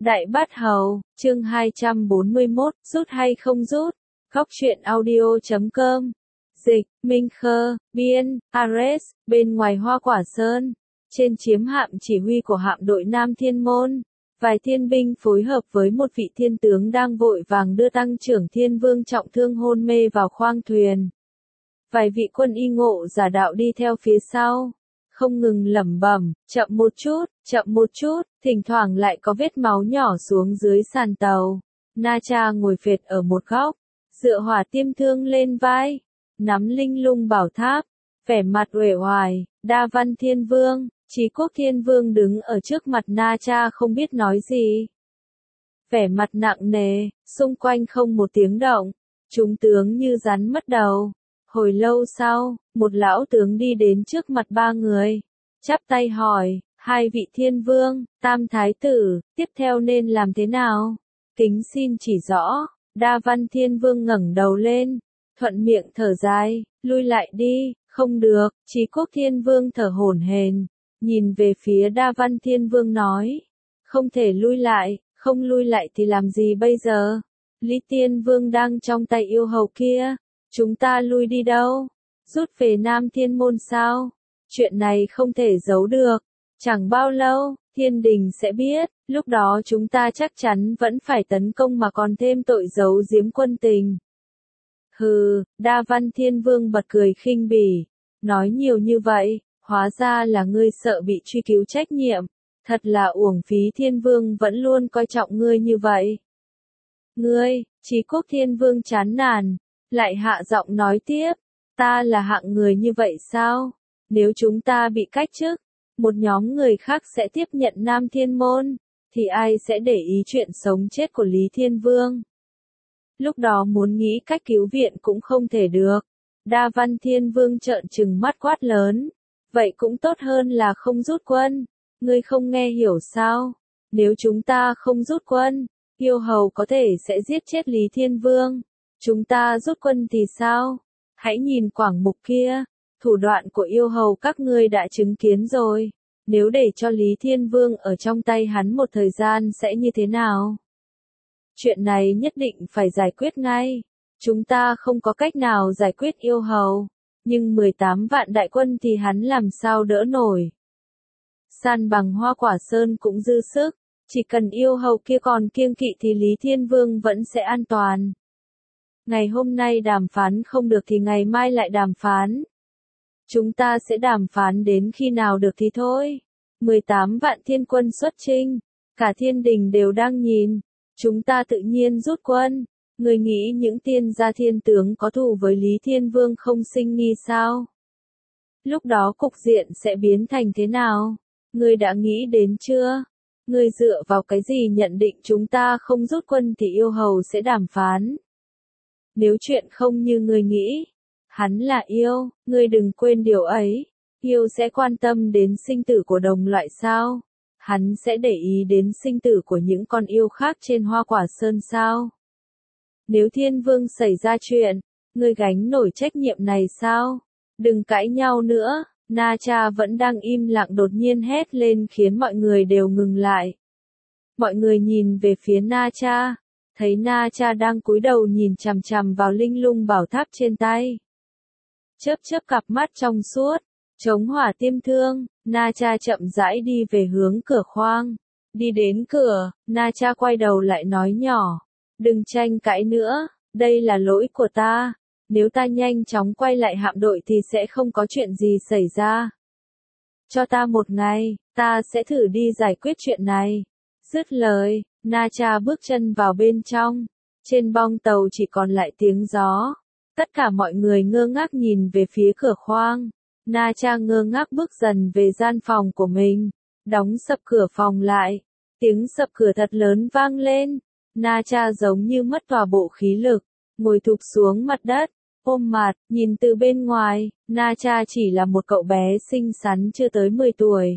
Đại Bát Hầu, chương 241, rút hay không rút? Góc truyện audio.com. Dịch, Minh Khơ, biên, Ares, bên ngoài Hoa Quả Sơn. Trên chiếm hạm chỉ huy của hạm đội Nam Thiên Môn. Vài thiên binh phối hợp với một vị thiên tướng đang vội vàng đưa tăng trưởng thiên vương trọng thương hôn mê vào khoang thuyền. Vài vị quân y ngộ giả đạo đi theo phía sau. Không ngừng lẩm bẩm, chậm một chút, thỉnh thoảng lại có vết máu nhỏ xuống dưới sàn tàu. Na Cha ngồi phệt ở một góc, dựa hỏa tiêm thương lên vai, nắm linh lung bảo tháp, vẻ mặt uể oải. Đa Văn Thiên Vương, Chí Quốc Thiên Vương đứng ở trước mặt Na Cha không biết nói gì. Vẻ mặt nặng nề, xung quanh không một tiếng động, chúng tướng như rắn mất đầu. Hồi lâu sau, một lão tướng đi đến trước mặt ba người, chắp tay hỏi, hai vị thiên vương, tam thái tử, tiếp theo nên làm thế nào? Kính xin chỉ rõ. Đa Văn Thiên Vương ngẩng đầu lên, thuận miệng thở dài, lui lại đi. Không được. Chí Quốc Thiên Vương thở hổn hển, nhìn về phía Đa Văn Thiên Vương nói, không thể lui lại, không lui lại thì làm gì bây giờ? Lý Tiên Vương đang trong tay yêu hầu kia. Chúng ta lui đi đâu? Rút về Nam Thiên Môn sao? Chuyện này không thể giấu được. Chẳng bao lâu, thiên đình sẽ biết, lúc đó chúng ta chắc chắn vẫn phải tấn công mà còn thêm tội giấu giếm quân tình. Hừ, Đa Văn Thiên Vương bật cười khinh bỉ, nói nhiều như vậy, hóa ra là ngươi sợ bị truy cứu trách nhiệm, thật là uổng phí Thiên Vương vẫn luôn coi trọng ngươi như vậy. Ngươi, Chí Quốc Thiên Vương chán nản, lại hạ giọng nói tiếp, ta là hạng người như vậy sao? Nếu chúng ta bị cách chức, một nhóm người khác sẽ tiếp nhận Nam Thiên Môn, thì ai sẽ để ý chuyện sống chết của Lý Thiên Vương? Lúc đó muốn nghĩ cách cứu viện cũng không thể được. Đa Văn Thiên Vương trợn trừng mắt quát lớn, vậy cũng tốt hơn là không rút quân. Ngươi không nghe hiểu sao? Nếu chúng ta không rút quân, yêu hầu có thể sẽ giết chết Lý Thiên Vương. Chúng ta rút quân thì sao? Hãy nhìn Quảng Mục kia, thủ đoạn của yêu hầu các ngươi đã chứng kiến rồi. Nếu để cho Lý Thiên Vương ở trong tay hắn một thời gian sẽ như thế nào? Chuyện này nhất định phải giải quyết ngay. Chúng ta không có cách nào giải quyết yêu hầu, nhưng 18 vạn đại quân thì hắn làm sao đỡ nổi. San bằng Hoa Quả Sơn cũng dư sức, chỉ cần yêu hầu kia còn kiêng kỵ thì Lý Thiên Vương vẫn sẽ an toàn. Ngày hôm nay đàm phán không được thì ngày mai lại đàm phán. Chúng ta sẽ đàm phán đến khi nào được thì thôi. 18 vạn thiên quân xuất chinh, cả thiên đình đều đang nhìn. Chúng ta tự nhiên rút quân. Người nghĩ những tiên gia thiên tướng có thù với Lý Thiên Vương không sinh nghi sao? Lúc đó cục diện sẽ biến thành thế nào? Người đã nghĩ đến chưa? Người dựa vào cái gì nhận định chúng ta không rút quân thì yêu hầu sẽ đàm phán? Nếu chuyện không như người nghĩ, hắn là yêu, ngươi đừng quên điều ấy. Yêu sẽ quan tâm đến sinh tử của đồng loại sao? Hắn sẽ để ý đến sinh tử của những con yêu khác trên Hoa Quả Sơn sao? Nếu Thiên Vương xảy ra chuyện, ngươi gánh nổi trách nhiệm này sao? Đừng cãi nhau nữa. Na Cha vẫn đang im lặng đột nhiên hét lên khiến mọi người đều ngừng lại. Mọi người nhìn về phía Na Cha, thấy Na Cha đang cúi đầu nhìn chằm chằm vào linh lung bảo tháp trên tay. Chớp chớp cặp mắt trong suốt, chống hỏa tiêm thương, Na Cha chậm rãi đi về hướng cửa khoang. Đi đến cửa, Na Cha quay đầu lại nói nhỏ, đừng tranh cãi nữa, đây là lỗi của ta. Nếu ta nhanh chóng quay lại hạm đội thì sẽ không có chuyện gì xảy ra. Cho ta một ngày, ta sẽ thử đi giải quyết chuyện này. Dứt lời, Na Cha bước chân vào bên trong. Trên bong tàu chỉ còn lại tiếng gió. Tất cả mọi người ngơ ngác nhìn về phía cửa khoang. Na Cha ngơ ngác bước dần về gian phòng của mình. Đóng sập cửa phòng lại. Tiếng sập cửa thật lớn vang lên. Na Cha giống như mất toàn bộ khí lực. Ngồi thụp xuống mặt đất. Ôm mặt, nhìn từ bên ngoài, Na Cha chỉ là một cậu bé xinh xắn chưa tới 10 tuổi.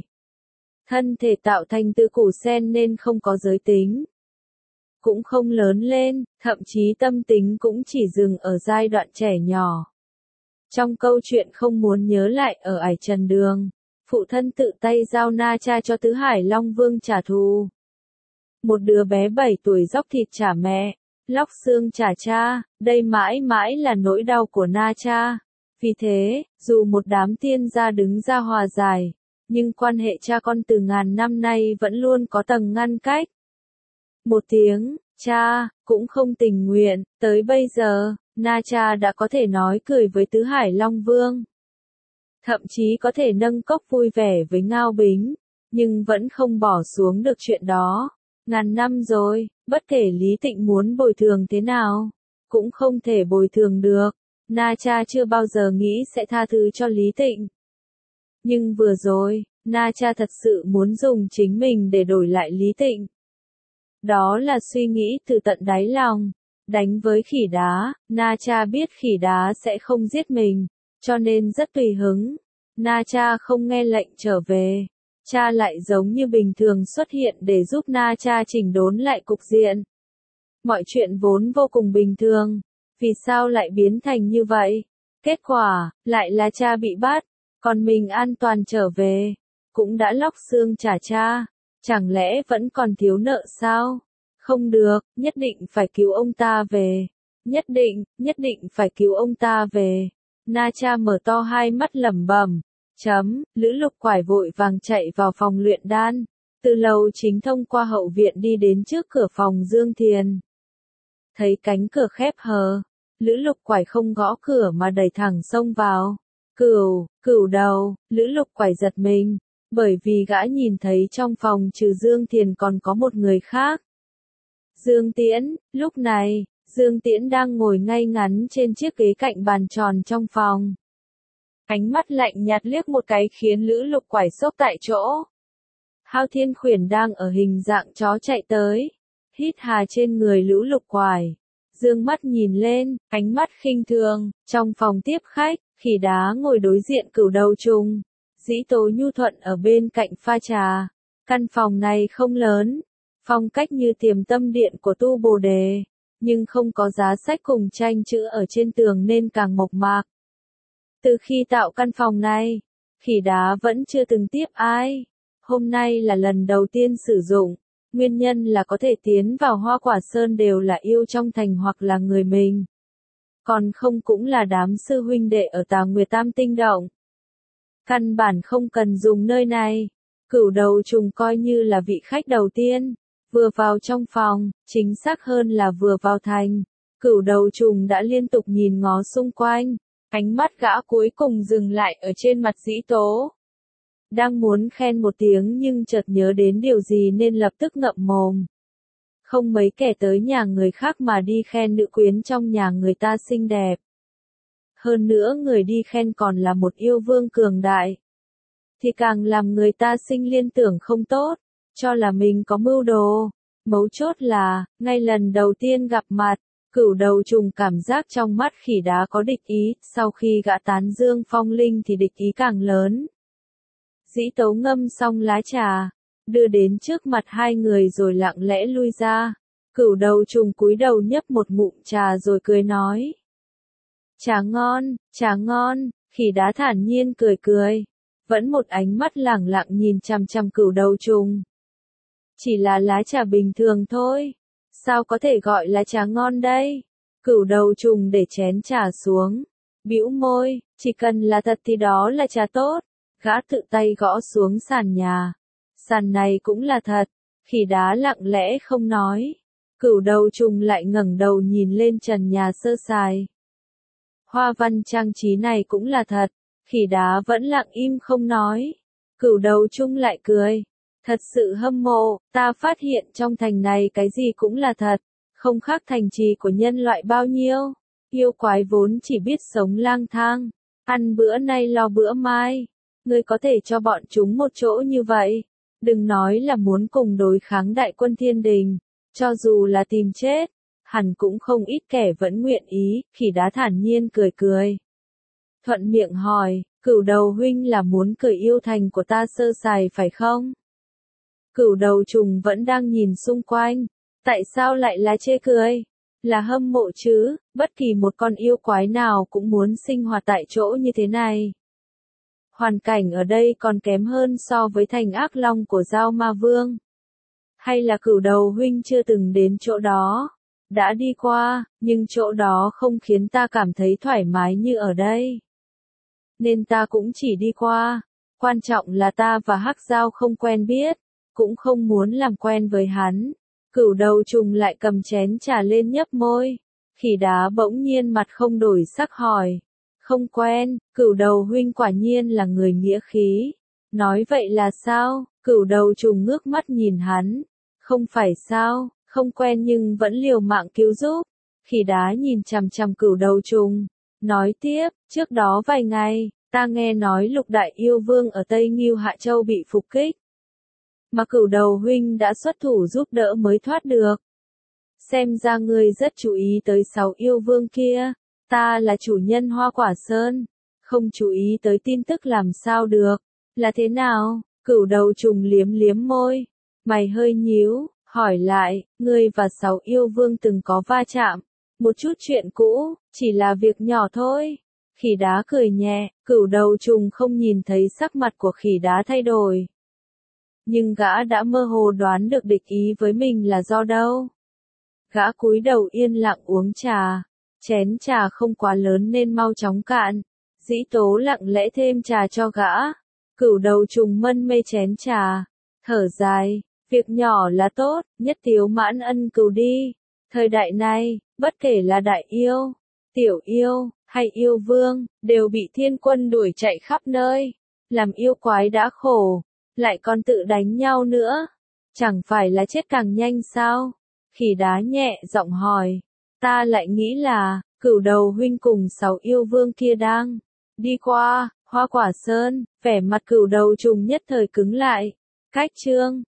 Thân thể tạo thành từ củ sen nên không có giới tính. Cũng không lớn lên, thậm chí tâm tính cũng chỉ dừng ở giai đoạn trẻ nhỏ. Trong câu chuyện không muốn nhớ lại ở Ải Trần Đường, phụ thân tự tay giao Na Cha cho Tứ Hải Long Vương trả thù. Một đứa bé 7 tuổi dóc thịt trả mẹ, lóc xương trả cha, đây mãi mãi là nỗi đau của Na Cha. Vì thế, dù một đám tiên gia đứng ra hòa giải, nhưng quan hệ cha con từ ngàn năm nay vẫn luôn có tầng ngăn cách. Một tiếng, cha, cũng không tình nguyện, tới bây giờ, Na Cha đã có thể nói cười với Tứ Hải Long Vương. Thậm chí có thể nâng cốc vui vẻ với Ngao Bính, nhưng vẫn không bỏ xuống được chuyện đó. Ngàn năm rồi, bất kể Lý Tịnh muốn bồi thường thế nào, cũng không thể bồi thường được. Na Cha chưa bao giờ nghĩ sẽ tha thứ cho Lý Tịnh. Nhưng vừa rồi, Na Cha thật sự muốn dùng chính mình để đổi lại Lý Tịnh. Đó là suy nghĩ từ tận đáy lòng. Đánh với khỉ đá, Na Cha biết khỉ đá sẽ không giết mình, cho nên rất tùy hứng. Na Cha không nghe lệnh trở về. Cha lại giống như bình thường xuất hiện để giúp Na Cha chỉnh đốn lại cục diện. Mọi chuyện vốn vô cùng bình thường, vì sao lại biến thành như vậy? Kết quả, lại là cha bị bắt, còn mình an toàn trở về, cũng đã lóc xương trả cha, chẳng lẽ vẫn còn thiếu nợ sao? Không được, nhất định phải cứu ông ta về. Nhất định phải cứu ông ta về. Na Cha mở to hai mắt lẩm bẩm. Lữ Lục Quải vội vàng chạy vào phòng luyện đan. Từ lầu chính thông qua hậu viện đi đến trước cửa phòng Dương Thiền. Thấy cánh cửa khép hờ, Lữ Lục Quải không gõ cửa mà đẩy thẳng xông vào. Cửu đầu, Lữ Lục Quải giật mình, bởi vì gã nhìn thấy trong phòng trừ Dương Thiền còn có một người khác. Dương Tiễn, lúc này, Dương Tiễn đang ngồi ngay ngắn trên chiếc ghế cạnh bàn tròn trong phòng. Ánh mắt lạnh nhạt liếc một cái khiến Lữ Lục Quải sốc tại chỗ. Hao Thiên Khuyển đang ở hình dạng chó chạy tới, hít hà trên người Lữ Lục Quải. Dương mắt nhìn lên, ánh mắt khinh thường, trong phòng tiếp khách, khỉ đá ngồi đối diện Cửu Đầu Trùng. Dĩ Tố nhu thuận ở bên cạnh pha trà. Căn phòng này không lớn, phong cách như Tiềm Tâm Điện của Tu Bồ Đề, nhưng không có giá sách cùng tranh chữ ở trên tường nên càng mộc mạc. Từ khi tạo căn phòng này, khỉ đá vẫn chưa từng tiếp ai. Hôm nay là lần đầu tiên sử dụng, nguyên nhân là có thể tiến vào Hoa Quả Sơn đều là yêu trong thành hoặc là người mình. Còn không cũng là đám sư huynh đệ ở Tà Nguyệt Tam Tinh Động. Căn bản không cần dùng nơi này. Cửu Đầu Trùng coi như là vị khách đầu tiên. Vừa vào trong phòng, chính xác hơn là vừa vào thành. Cửu Đầu Trùng đã liên tục nhìn ngó xung quanh. Ánh mắt gã cuối cùng dừng lại ở trên mặt Dĩ Tố. Đang muốn khen một tiếng nhưng chợt nhớ đến điều gì nên lập tức ngậm mồm. Không mấy kẻ tới nhà người khác mà đi khen nữ quyến trong nhà người ta xinh đẹp. Hơn nữa người đi khen còn là một yêu vương cường đại. Thì càng làm người ta sinh liên tưởng không tốt, cho là mình có mưu đồ. Mấu chốt là, ngay lần đầu tiên gặp mặt, Cửu Đầu Trùng cảm giác trong mắt khỉ đá có địch ý, sau khi gã tán dương phong linh thì địch ý càng lớn. Dĩ Tố ngâm xong lá trà, đưa đến trước mặt hai người rồi lặng lẽ lui ra. Cửu Đầu Trùng cúi đầu nhấp một ngụm trà rồi cười nói. Trà ngon, khỉ đá thản nhiên cười cười. Vẫn một ánh mắt lẳng lặng nhìn chằm chằm Cửu Đầu Trùng. Chỉ là lá trà bình thường thôi. Sao có thể gọi là trà ngon đây? Cửu Đầu Trùng để chén trà xuống. Bĩu môi, chỉ cần là thật thì đó là trà tốt. Gã tự tay gõ xuống sàn nhà. Sàn này cũng là thật. Khỉ đá lặng lẽ không nói. Cửu Đầu Trùng lại ngẩng đầu nhìn lên trần nhà sơ sài. Hoa văn trang trí này cũng là thật. Khỉ đá vẫn lặng im không nói. Cửu Đầu Trùng lại cười. Thật sự hâm mộ, ta phát hiện trong thành này cái gì cũng là thật. Không khác thành trì của nhân loại bao nhiêu. Yêu quái vốn chỉ biết sống lang thang. Ăn bữa nay lo bữa mai. Ngươi có thể cho bọn chúng một chỗ như vậy. Đừng nói là muốn cùng đối kháng đại quân thiên đình. Cho dù là tìm chết, hẳn cũng không ít kẻ vẫn nguyện ý. Khỉ đá thản nhiên cười cười. Thuận miệng hỏi, Cửu Đầu huynh là muốn cười yêu thành của ta sơ sài phải không? Cửu Đầu Trùng vẫn đang nhìn xung quanh. Tại sao lại là chê cười? Là hâm mộ chứ, bất kỳ một con yêu quái nào cũng muốn sinh hoạt tại chỗ như thế này. Hoàn cảnh ở đây còn kém hơn so với thành Ác Long của Giao Ma Vương. Hay là Cửu Đầu huynh chưa từng đến chỗ đó? Đã đi qua, nhưng chỗ đó không khiến ta cảm thấy thoải mái như ở đây. Nên ta cũng chỉ đi qua. Quan trọng là ta và Hắc Giao không quen biết, cũng không muốn làm quen với hắn. Cửu Đầu trùng lại cầm chén trà lên nhấp môi. Khỉ đá bỗng nhiên mặt không đổi sắc hỏi. Không quen, Cửu Đầu huynh quả nhiên là người nghĩa khí. Nói vậy là sao? Cửu Đầu trùng ngước mắt nhìn hắn. Không phải sao, không quen nhưng vẫn liều mạng cứu giúp. Khỉ đá nhìn chằm chằm Cửu Đầu trùng. Nói tiếp, trước đó vài ngày, ta nghe nói Lục Đại Yêu Vương ở Tây Ngưu Hạ Châu bị phục kích. Mà Cửu Đầu huynh đã xuất thủ giúp đỡ mới thoát được. Xem ra ngươi rất chú ý tới 6 yêu vương kia. Ta là chủ nhân Hoa Quả Sơn. Không chú ý tới tin tức làm sao được. Là thế nào? Cửu Đầu trùng liếm liếm môi. Mày hơi nhíu, hỏi lại, ngươi và 6 yêu vương từng có va chạm. Một chút chuyện cũ, chỉ là việc nhỏ thôi. Khỉ đá cười nhẹ, Cửu Đầu trùng không nhìn thấy sắc mặt của khỉ đá thay đổi. Nhưng gã đã mơ hồ đoán được địch ý với mình là do đâu. Gã cúi đầu yên lặng uống trà. Chén trà không quá lớn nên mau chóng cạn. Dĩ Tố lặng lẽ thêm trà cho gã. Cửu Đầu trùng mân mê chén trà. Thở dài, việc nhỏ là tốt, nhất tiếu mãn ân cừu đi. Thời đại này, bất kể là đại yêu, tiểu yêu, hay yêu vương, đều bị thiên quân đuổi chạy khắp nơi. Làm yêu quái đã khổ, lại còn tự đánh nhau nữa. Chẳng phải là chết càng nhanh sao? Khỉ đá nhẹ giọng hỏi. Ta lại nghĩ là, Cửu Đầu huynh cùng 6 yêu vương kia đang đi qua Hoa Quả Sơn. Vẻ mặt Cửu Đầu trùng nhất thời cứng lại. Cách chương